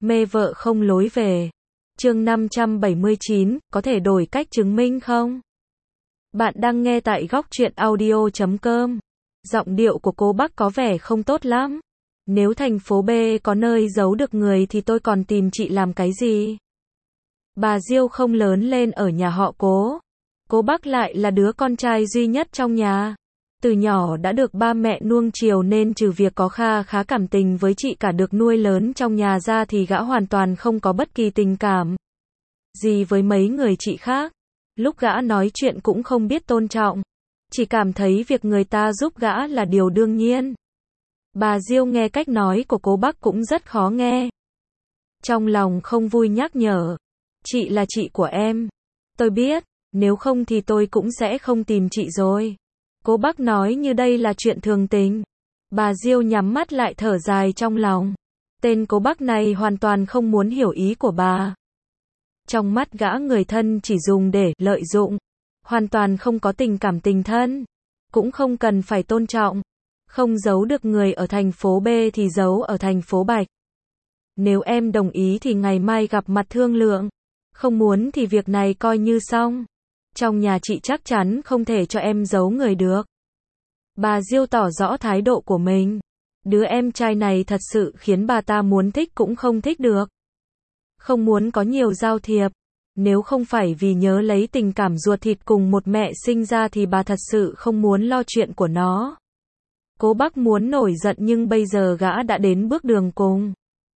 Mê vợ không lối về. Chương 579, có thể đổi cách chứng minh không? Bạn đang nghe tại góc truyện audio.com. Giọng điệu của cô bác có vẻ không tốt lắm. Nếu thành phố B có nơi giấu được người thì tôi còn tìm chị làm cái gì? Bà Diêu không lớn lên ở nhà họ Cố. Cố bác lại là đứa con trai duy nhất trong nhà. Từ nhỏ đã được ba mẹ nuông chiều nên trừ việc có khá cảm tình với chị cả được nuôi lớn trong nhà ra thì gã hoàn toàn không có bất kỳ tình cảm gì với mấy người chị khác. Lúc gã nói chuyện cũng không biết tôn trọng, chỉ cảm thấy việc người ta giúp gã là điều đương nhiên. Bà Diêu nghe cách nói của Cố bác cũng rất khó nghe. Trong lòng không vui nhắc nhở, chị là chị của em. Tôi biết, nếu không thì tôi cũng sẽ không tìm chị rồi. Cố bác nói như đây là chuyện thường tình. Bà Diêu nhắm mắt lại thở dài trong lòng. Tên Cố bác này hoàn toàn không muốn hiểu ý của bà. Trong mắt gã người thân chỉ dùng để lợi dụng, hoàn toàn không có tình cảm tình thân, cũng không cần phải tôn trọng. Không giấu được người ở thành phố B thì giấu ở thành phố Bạch. Nếu em đồng ý thì ngày mai gặp mặt thương lượng. Không muốn thì việc này coi như xong. Trong nhà chị chắc chắn không thể cho em giấu người được. Bà Diêu tỏ rõ thái độ của mình. Đứa em trai này thật sự khiến bà ta muốn thích cũng không thích được. Không muốn có nhiều giao thiệp. Nếu không phải vì nhớ lấy tình cảm ruột thịt cùng một mẹ sinh ra thì bà thật sự không muốn lo chuyện của nó. Cố bác muốn nổi giận nhưng bây giờ gã đã đến bước đường cùng.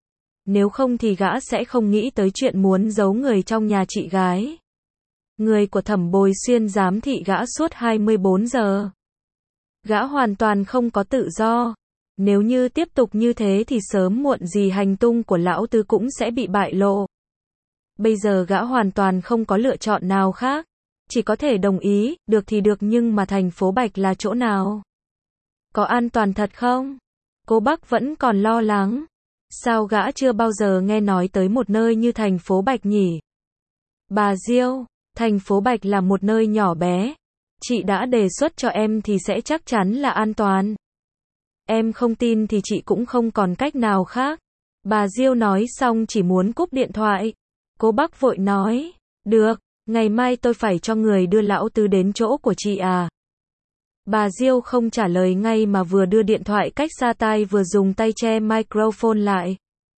Nếu không thì gã sẽ không nghĩ tới chuyện muốn giấu người trong nhà chị gái. Người của Thẩm Bồi Xuyên giám thị gã suốt 24 giờ. Gã hoàn toàn không có tự do. Nếu như tiếp tục như thế thì sớm muộn gì hành tung của lão tứ cũng sẽ bị bại lộ. Bây giờ gã hoàn toàn không có lựa chọn nào khác. Chỉ có thể đồng ý, được thì được nhưng mà thành phố Bạch là chỗ nào? Có an toàn thật không? Cố bác vẫn còn lo lắng. Sao gã chưa bao giờ nghe nói tới một nơi như thành phố Bạch nhỉ? Bà Diêu, thành phố Bạch là một nơi nhỏ bé. Chị đã đề xuất cho em thì sẽ chắc chắn là an toàn. Em không tin thì chị cũng không còn cách nào khác. Bà Diêu nói xong chỉ muốn cúp điện thoại. Cố bác vội nói, được, ngày mai tôi phải cho người đưa lão tứ đến chỗ của chị à. Bà Diêu không trả lời ngay mà vừa đưa điện thoại cách xa tai vừa dùng tay che microphone lại.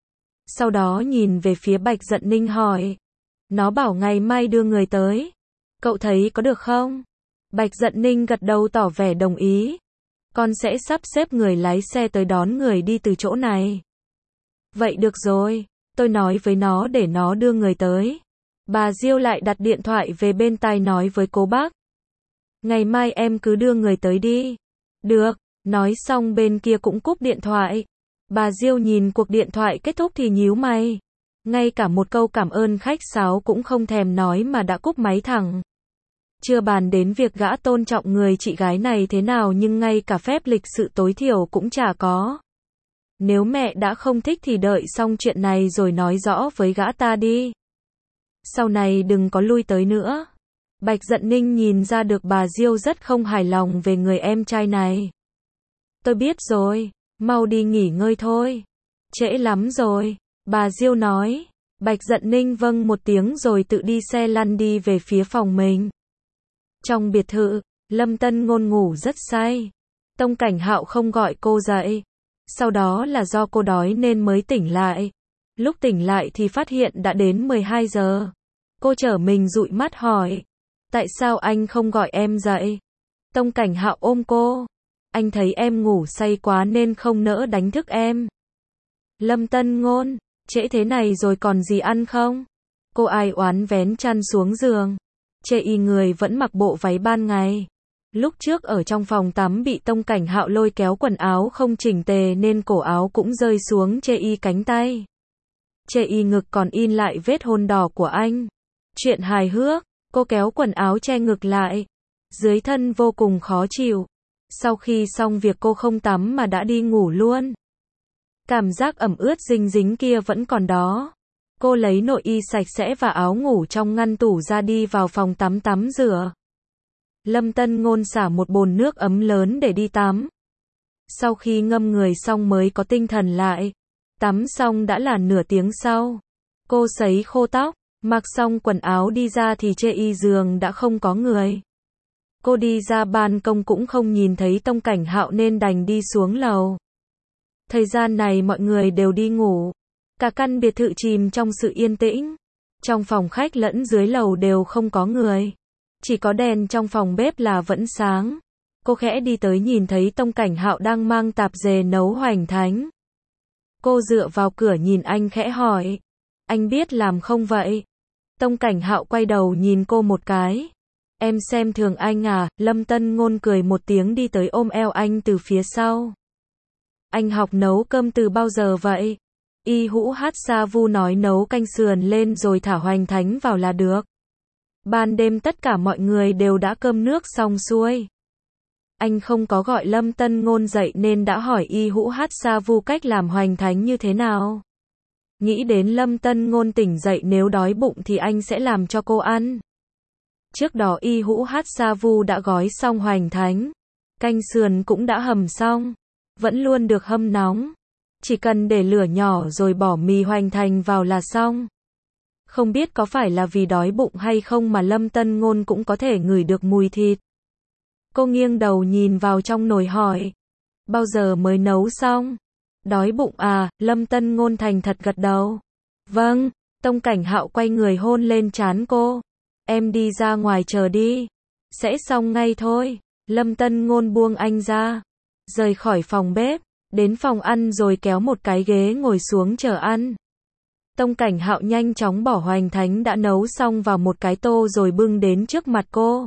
Sau đó nhìn về phía Bạch Dận Ninh hỏi. Nó bảo ngày mai đưa người tới. Cậu thấy có được không? Bạch Dận Ninh gật đầu tỏ vẻ đồng ý. Con sẽ sắp xếp người lái xe tới đón người đi từ chỗ này. Vậy được rồi, tôi nói với nó để nó đưa người tới. Bà Diêu lại đặt điện thoại về bên tai nói với Cố bác. Ngày mai em cứ đưa người tới đi. Được, nói xong bên kia cũng cúp điện thoại. Bà Diêu nhìn cuộc điện thoại kết thúc thì nhíu mày. Ngay cả một câu cảm ơn khách sáo cũng không thèm nói mà đã cúp máy thẳng. Chưa bàn đến việc gã tôn trọng người chị gái này thế nào nhưng ngay cả phép lịch sự tối thiểu cũng chả có. Nếu mẹ đã không thích thì đợi xong chuyện này rồi nói rõ với gã ta đi. Sau này đừng có lui tới nữa. Bạch Dận Ninh nhìn ra được bà Diêu rất không hài lòng về người em trai này. Tôi biết rồi, mau đi nghỉ ngơi thôi. Trễ lắm rồi, bà Diêu nói. Bạch Dận Ninh vâng một tiếng rồi tự đi xe lăn đi về phía phòng mình. Trong biệt thự, Lâm Tân Ngôn ngủ rất say. Tông Cảnh Hạo không gọi cô dậy. Sau đó là do cô đói nên mới tỉnh lại. Lúc tỉnh lại thì phát hiện đã đến 12 giờ. Cô trở mình dụi mắt hỏi. Tại sao anh không gọi em dậy? Tông Cảnh Hạo ôm cô. Anh thấy em ngủ say quá nên không nỡ đánh thức em. Lâm Tân Ngôn, trễ thế này rồi còn gì ăn không? Cô ai oán vén chăn xuống giường. Chê y người vẫn mặc bộ váy ban ngày. Lúc trước ở trong phòng tắm bị Tông Cảnh Hạo lôi kéo quần áo không chỉnh tề nên cổ áo cũng rơi xuống chê y cánh tay. Chê y ngực còn in lại vết hôn đỏ của anh. Chuyện hài hước, cô kéo quần áo che ngực lại. Dưới thân vô cùng khó chịu. Sau khi xong việc cô không tắm mà đã đi ngủ luôn. Cảm giác ẩm ướt dinh dính kia vẫn còn đó. Cô lấy nội y sạch sẽ và áo ngủ trong ngăn tủ ra đi vào phòng tắm tắm rửa. Lâm Tân Ngôn xả một bồn nước ấm lớn để đi tắm. Sau khi ngâm người xong mới có tinh thần lại. Tắm xong đã là nửa tiếng sau. Cô sấy khô tóc, mặc xong quần áo đi ra thì chê y giường đã không có người. Cô đi ra ban công cũng không nhìn thấy Tông Cảnh Hạo nên đành đi xuống lầu. Thời gian này mọi người đều đi ngủ. Cả căn biệt thự chìm trong sự yên tĩnh. Trong phòng khách lẫn dưới lầu đều không có người. Chỉ có đèn trong phòng bếp là vẫn sáng. Cô khẽ đi tới nhìn thấy Tông Cảnh Hạo đang mang tạp dề nấu hoành thánh. Cô dựa vào cửa nhìn anh khẽ hỏi. Anh biết làm không vậy? Tông Cảnh Hạo quay đầu nhìn cô một cái. Em xem thường anh à? Lâm Tân Ngôn cười một tiếng đi tới ôm eo anh từ phía sau. Anh học nấu cơm từ bao giờ vậy? Y Hữu Hát Sa Vu nói nấu canh sườn lên rồi thả hoành thánh vào là được. Ban đêm tất cả mọi người đều đã cơm nước xong xuôi. Anh không có gọi Lâm Tân Ngôn dậy nên đã hỏi Y Hữu Hát Sa Vu cách làm hoành thánh như thế nào. Nghĩ đến Lâm Tân Ngôn tỉnh dậy nếu đói bụng thì anh sẽ làm cho cô ăn. Trước đó Y Hữu Hát Sa Vu đã gói xong hoành thánh. Canh sườn cũng đã hầm xong. Vẫn luôn được hâm nóng. Chỉ cần để lửa nhỏ rồi bỏ mì hoành thánh vào là xong. Không biết có phải là vì đói bụng hay không mà Lâm Tân Ngôn cũng có thể ngửi được mùi thịt. Cô nghiêng đầu nhìn vào trong nồi hỏi. Bao giờ mới nấu xong? Đói bụng à? Lâm Tân Ngôn thành thật gật đầu. Vâng. Tông Cảnh Hạo quay người hôn lên trán cô. Em đi ra ngoài chờ đi. Sẽ xong ngay thôi. Lâm Tân Ngôn buông anh ra. Rời khỏi phòng bếp. Đến phòng ăn rồi kéo một cái ghế ngồi xuống chờ ăn. Tông Cảnh Hạo nhanh chóng bỏ hoành thánh đã nấu xong vào một cái tô rồi bưng đến trước mặt cô.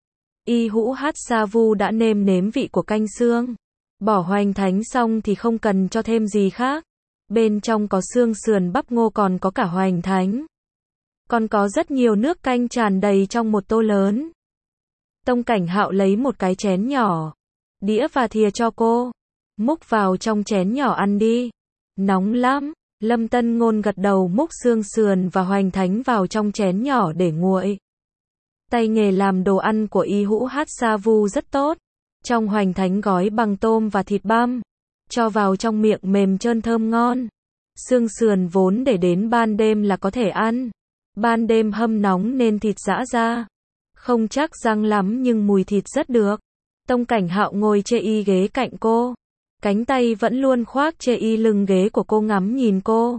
Y Hữu Hát Sa Vu đã nêm nếm vị của canh xương. Bỏ hoành thánh xong thì không cần cho thêm gì khác. Bên trong có xương sườn bắp ngô còn có cả hoành thánh. Còn có rất nhiều nước canh tràn đầy trong một tô lớn. Tông Cảnh Hạo lấy một cái chén nhỏ, đĩa và thìa cho cô. Múc vào trong chén nhỏ ăn đi. Nóng lắm. Lâm Tân Ngôn gật đầu múc xương sườn và hoành thánh vào trong chén nhỏ để nguội. Tay nghề làm đồ ăn của Y Hữu Hát Sa Vu rất tốt. Trong hoành thánh gói bằng tôm và thịt băm. Cho vào trong miệng mềm trơn thơm ngon. Xương sườn vốn để đến ban đêm là có thể ăn. Ban đêm hâm nóng nên thịt giã ra. Không chắc răng lắm nhưng mùi thịt rất được. Tông Cảnh Hạo ngồi chê y ghế cạnh cô. Cánh tay vẫn luôn khoác chê y lưng ghế của cô ngắm nhìn cô.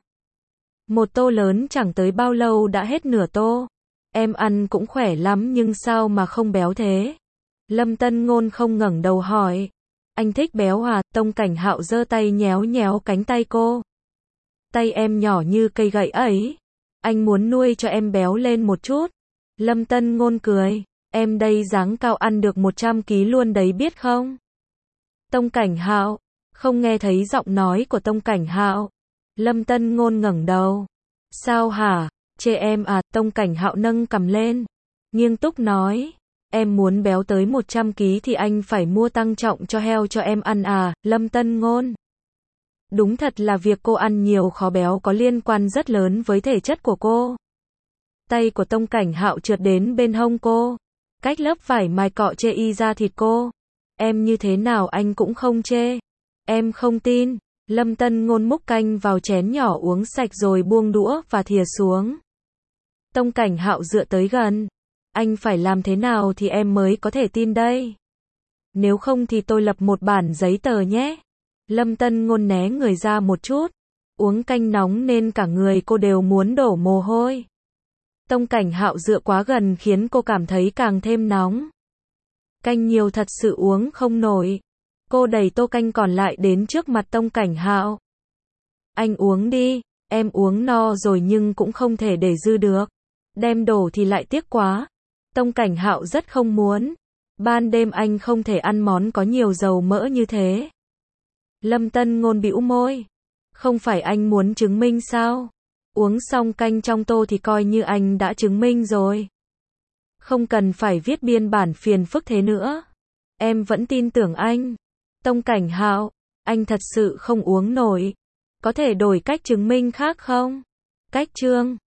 Một tô lớn chẳng tới bao lâu đã hết nửa tô. Em ăn cũng khỏe lắm nhưng sao mà không béo thế? Lâm Tân Ngôn không ngẩng đầu hỏi. Anh thích béo à? Tông Cảnh Hạo giơ tay nhéo nhéo cánh tay cô. Tay em nhỏ như cây gậy ấy. Anh muốn nuôi cho em béo lên một chút. Lâm Tân Ngôn cười. Em đây dáng cao ăn được 100 kg luôn đấy biết không? Tông Cảnh Hạo. Không nghe thấy giọng nói của Tông Cảnh Hạo. Lâm Tân Ngôn ngẩng đầu. Sao hả? Chê em à? Tông Cảnh Hạo nâng cằm lên. Nghiêm túc nói. Em muốn béo tới 100 kg thì anh phải mua tăng trọng cho heo cho em ăn à? Lâm Tân Ngôn. Đúng thật là việc cô ăn nhiều khó béo có liên quan rất lớn với thể chất của cô. Tay của Tông Cảnh Hạo trượt đến bên hông cô. Cách lớp vải mài cọ chê y ra thịt cô. Em như thế nào anh cũng không chê. Em không tin. Lâm Tân Ngôn múc canh vào chén nhỏ uống sạch rồi buông đũa và thìa xuống. Tông Cảnh Hạo dựa tới gần. Anh phải làm thế nào thì em mới có thể tin đây? Nếu không thì tôi lập một bản giấy tờ nhé. Lâm Tân Ngôn né người ra một chút. Uống canh nóng nên cả người cô đều muốn đổ mồ hôi. Tông Cảnh Hạo dựa quá gần khiến cô cảm thấy càng thêm nóng. Canh nhiều thật sự uống không nổi. Cô đẩy tô canh còn lại đến trước mặt Tông Cảnh Hạo. Anh uống đi, em uống no rồi nhưng cũng không thể để dư được. Đem đổ thì lại tiếc quá. Tông Cảnh Hạo rất không muốn. Ban đêm anh không thể ăn món có nhiều dầu mỡ như thế. Lâm Tân Ngôn bĩu môi. Không phải anh muốn chứng minh sao? Uống xong canh trong tô thì coi như anh đã chứng minh rồi. Không cần phải viết biên bản phiền phức thế nữa. Em vẫn tin tưởng anh. Tông Cảnh Hạo, anh thật sự không uống nổi. Có thể đổi cách chứng minh khác không? Cách chương